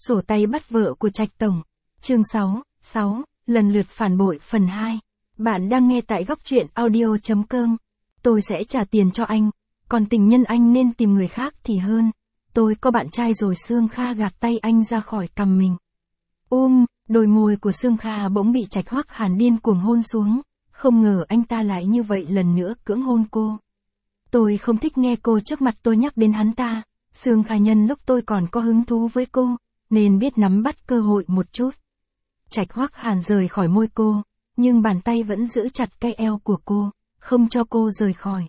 Sổ tay bắt vợ của Trạch Tổng. Chương 6, lần lượt phản bội phần 2. Bạn đang nghe tại góc truyện audio.com. Tôi sẽ trả tiền cho anh, còn tình nhân anh nên tìm người khác thì hơn. Tôi có bạn trai rồi. Sương Kha gạt tay anh ra khỏi cằm mình. Đôi môi của Sương Kha bỗng bị Trạch Hoắc Hàn điên cuồng hôn xuống. Không ngờ anh ta lại như vậy lần nữa cưỡng hôn cô. Tôi không thích nghe cô trước mặt tôi nhắc đến hắn ta. Sương Kha nhân lúc tôi còn có hứng thú với cô, nên biết nắm bắt cơ hội một chút. Trạch Hoắc Hàn rời khỏi môi cô, nhưng bàn tay vẫn giữ chặt cái eo của cô, không cho cô rời khỏi.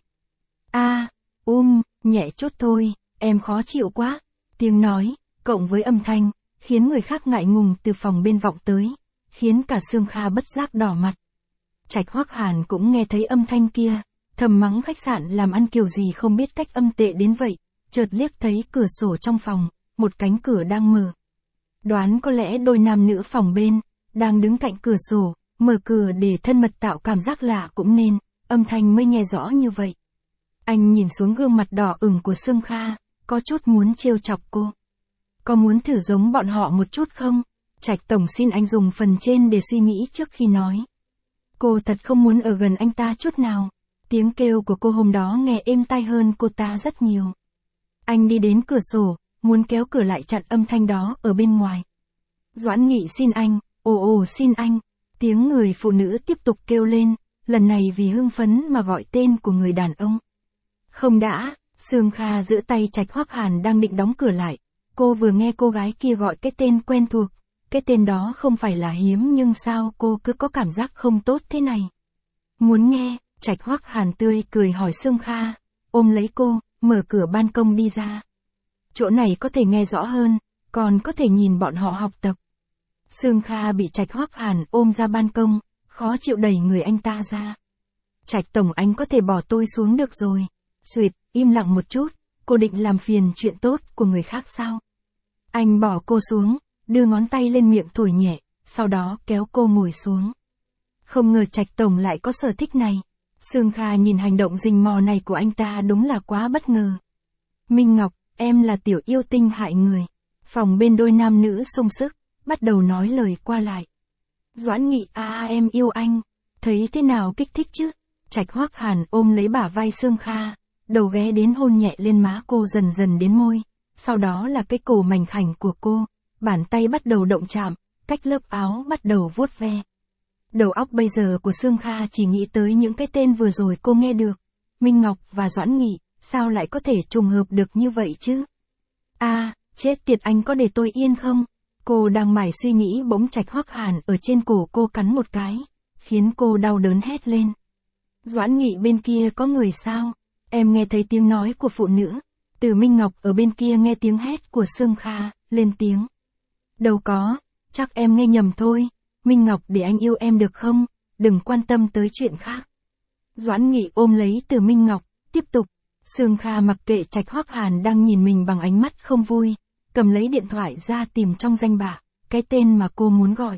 Nhẹ chút thôi, em khó chịu quá. Tiếng nói, cộng với âm thanh, khiến người khác ngại ngùng từ phòng bên vọng tới, khiến cả Sương Kha bất giác đỏ mặt. Trạch Hoắc Hàn cũng nghe thấy âm thanh kia, thầm mắng khách sạn làm ăn kiểu gì không biết cách âm tệ đến vậy, chợt liếc thấy cửa sổ trong phòng, một cánh cửa đang mở. Đoán có lẽ đôi nam nữ phòng bên, đang đứng cạnh cửa sổ, mở cửa để thân mật tạo cảm giác lạ cũng nên, âm thanh mới nghe rõ như vậy. Anh nhìn xuống gương mặt đỏ ửng của Sương Kha, có chút muốn trêu chọc cô. Có muốn thử giống bọn họ một chút không? Trạch Tổng xin anh dùng phần trên để suy nghĩ trước khi nói. Cô thật không muốn ở gần anh ta chút nào. Tiếng kêu của cô hôm đó nghe êm tai hơn cô ta rất nhiều. Anh đi đến cửa sổ, muốn kéo cửa lại chặn âm thanh đó ở bên ngoài. Doãn Nghị xin anh, xin anh. Tiếng người phụ nữ tiếp tục kêu lên, lần này vì hưng phấn mà gọi tên của người đàn ông. Không đã, Sương Kha giữ tay Trạch Hoắc Hàn đang định đóng cửa lại. Cô vừa nghe cô gái kia gọi cái tên quen thuộc. Cái tên đó không phải là hiếm nhưng sao cô cứ có cảm giác không tốt thế này. Muốn nghe, Trạch Hoắc Hàn tươi cười hỏi Sương Kha, ôm lấy cô, mở cửa ban công đi ra. Chỗ này có thể nghe rõ hơn, còn có thể nhìn bọn họ học tập. Sương Kha bị Trạch Hoắc Hàn ôm ra ban công, khó chịu đẩy người anh ta ra. Trạch Tổng anh có thể bỏ tôi xuống được rồi. Xuyệt, im lặng một chút, cô định làm phiền chuyện tốt của người khác sao? Anh bỏ cô xuống, đưa ngón tay lên miệng thổi nhẹ, sau đó kéo cô ngồi xuống. Không ngờ Trạch Tổng lại có sở thích này. Sương Kha nhìn hành động rình mò này của anh ta đúng là quá bất ngờ. Minh Ngọc, em là tiểu yêu tinh hại người. Phòng bên đôi nam nữ sung sức, bắt đầu nói lời qua lại. Doãn Nghị em yêu anh. Thấy thế nào kích thích chứ? Trạch Hoắc Hàn ôm lấy bả vai Sương Kha, đầu ghé đến hôn nhẹ lên má cô dần dần đến môi, sau đó là cái cổ mảnh khảnh của cô, bàn tay bắt đầu động chạm, cách lớp áo bắt đầu vuốt ve. Đầu óc bây giờ của Sương Kha chỉ nghĩ tới những cái tên vừa rồi cô nghe được. Minh Ngọc và Doãn Nghị, sao lại có thể trùng hợp được như vậy chứ? Chết tiệt, anh có để tôi yên không? Cô đang mải suy nghĩ bỗng Trạch Hoắc Hàn ở trên cổ cô cắn một cái, khiến cô đau đớn hét lên. Doãn Nghị bên kia có người sao? Em nghe thấy tiếng nói của phụ nữ. Từ Minh Ngọc ở bên kia nghe tiếng hét của Sương Kha, lên tiếng. Đâu có, chắc em nghe nhầm thôi. Minh Ngọc để anh yêu em được không? Đừng quan tâm tới chuyện khác. Doãn Nghị ôm lấy Từ Minh Ngọc, tiếp tục. Sương Kha mặc kệ Trạch Hoắc Hàn đang nhìn mình bằng ánh mắt không vui, cầm lấy điện thoại ra tìm trong danh bạ, cái tên mà cô muốn gọi.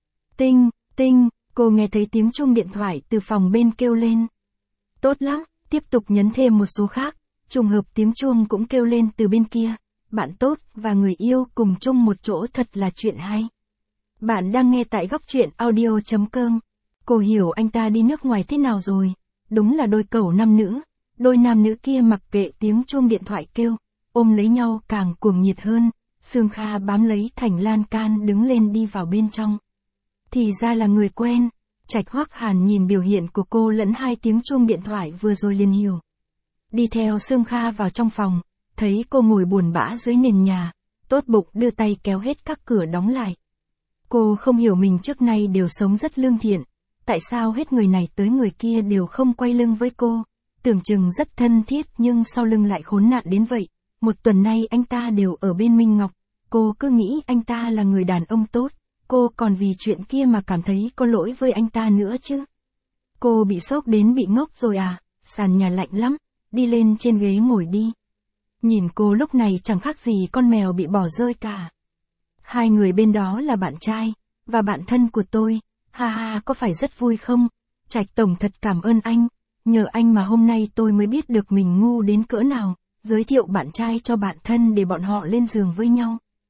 Tinh, cô nghe thấy tiếng chuông điện thoại từ phòng bên kêu lên. Tốt lắm, tiếp tục nhấn thêm một số khác, trùng hợp tiếng chuông cũng kêu lên từ bên kia. Bạn tốt và người yêu cùng chung một chỗ thật là chuyện hay. Bạn đang nghe tại góc truyện audio.com. Cô hiểu anh ta đi nước ngoài thế nào rồi. Đúng là đôi cẩu nam nữ. Đôi nam nữ kia mặc kệ tiếng chuông điện thoại kêu, ôm lấy nhau càng cuồng nhiệt hơn. Sương Kha bám lấy thành lan can đứng lên đi vào bên trong. Thì ra là người quen. Trạch Hoắc Hàn nhìn biểu hiện của cô lẫn hai tiếng chuông điện thoại vừa rồi liền hiểu. Đi theo Sương Kha vào trong phòng, thấy cô ngồi buồn bã dưới nền nhà, tốt bụng đưa tay kéo hết các cửa đóng lại. Cô không hiểu mình trước nay đều sống rất lương thiện, tại sao hết người này tới người kia đều không quay lưng với cô, tưởng chừng rất thân thiết nhưng sau lưng lại khốn nạn đến vậy. Một tuần nay anh ta đều ở bên Minh Ngọc, cô cứ nghĩ anh ta là người đàn ông tốt, cô còn vì chuyện kia mà cảm thấy có lỗi với anh ta nữa chứ. Cô bị sốc đến bị ngốc rồi à? Sàn nhà lạnh lắm, đi lên trên ghế ngồi đi. Nhìn cô lúc này chẳng khác gì con mèo bị bỏ rơi cả. Hai người bên đó là bạn trai và bạn thân của tôi. Có phải rất vui không? Trạch Tổng thật cảm ơn anh, nhờ anh mà hôm nay tôi mới biết được mình ngu đến cỡ nào, giới thiệu bạn trai cho bạn thân để bọn họ lên giường với nhau.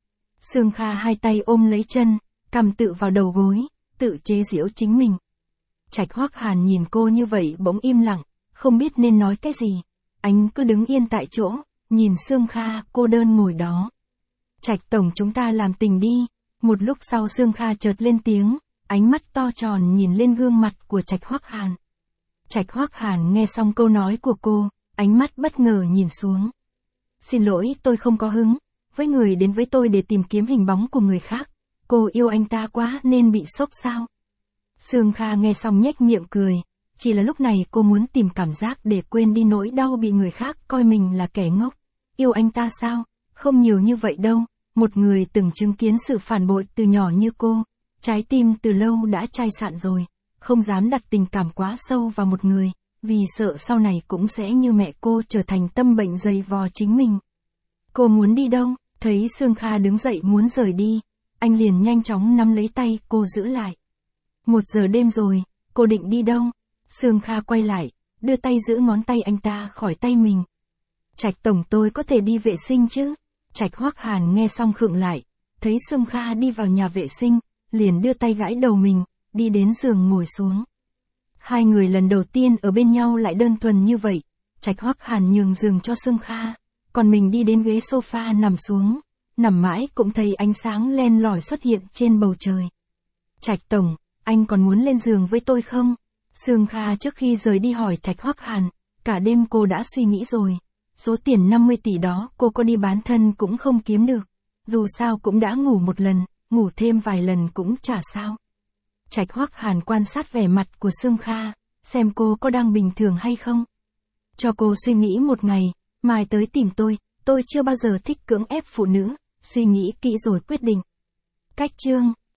Sương Kha hai tay ôm lấy chân, cằm tự vào đầu gối, tự chế giễu chính mình. Trạch Hoắc Hàn nhìn cô như vậy bỗng im lặng, không biết nên nói cái gì. Anh cứ đứng yên tại chỗ, nhìn Sương Kha cô đơn ngồi đó. Trạch tổng, chúng ta làm tình đi. Một lúc sau Sương Kha chợt lên tiếng, ánh mắt to tròn nhìn lên gương mặt của Trạch Hoắc Hàn. Trạch Hoắc Hàn nghe xong câu nói của cô, ánh mắt bất ngờ nhìn xuống. Xin lỗi, tôi không có hứng với người đến với tôi để tìm kiếm hình bóng của người khác. Cô yêu anh ta quá nên bị sốc sao? Sương Kha nghe xong nhếch miệng cười. Chỉ là lúc này cô muốn tìm cảm giác để quên đi nỗi đau bị người khác coi mình là kẻ ngốc. Yêu anh ta sao? Không nhiều như vậy đâu. Một người từng chứng kiến sự phản bội từ nhỏ như cô, trái tim từ lâu đã chai sạn rồi, không dám đặt tình cảm quá sâu vào một người, vì sợ sau này cũng sẽ như mẹ cô trở thành tâm bệnh dày vò chính mình. Cô muốn đi đâu? Thấy Sương Kha đứng dậy muốn rời đi, anh liền nhanh chóng nắm lấy tay cô giữ lại. 1 giờ đêm rồi, cô định đi đâu? Sương Kha quay lại, đưa tay giữ ngón tay anh ta khỏi tay mình. Trạch tổng, tôi có thể đi vệ sinh chứ? Trạch Hoắc Hàn nghe xong khựng lại, thấy Sương Kha đi vào nhà vệ sinh, liền đưa tay gãi đầu mình, đi đến giường ngồi xuống. Hai người lần đầu tiên ở bên nhau lại đơn thuần như vậy. Trạch Hoắc Hàn nhường giường cho Sương Kha, còn mình đi đến ghế sofa nằm xuống, nằm mãi cũng thấy ánh sáng len lỏi xuất hiện trên bầu trời. Trạch tổng, anh còn muốn lên giường với tôi không? Sương Kha trước khi rời đi hỏi Trạch Hoắc Hàn, cả đêm cô đã suy nghĩ rồi. Số tiền 50 tỷ đó cô có đi bán thân cũng không kiếm được. Dù sao cũng đã ngủ một lần, ngủ thêm vài lần cũng chả sao. Trạch Hoắc Hàn quan sát vẻ mặt của Sương Kha, xem cô có đang bình thường hay không. Cho cô suy nghĩ một ngày, mai tới tìm tôi chưa bao giờ thích cưỡng ép phụ nữ, suy nghĩ kỹ rồi quyết định. Cách chương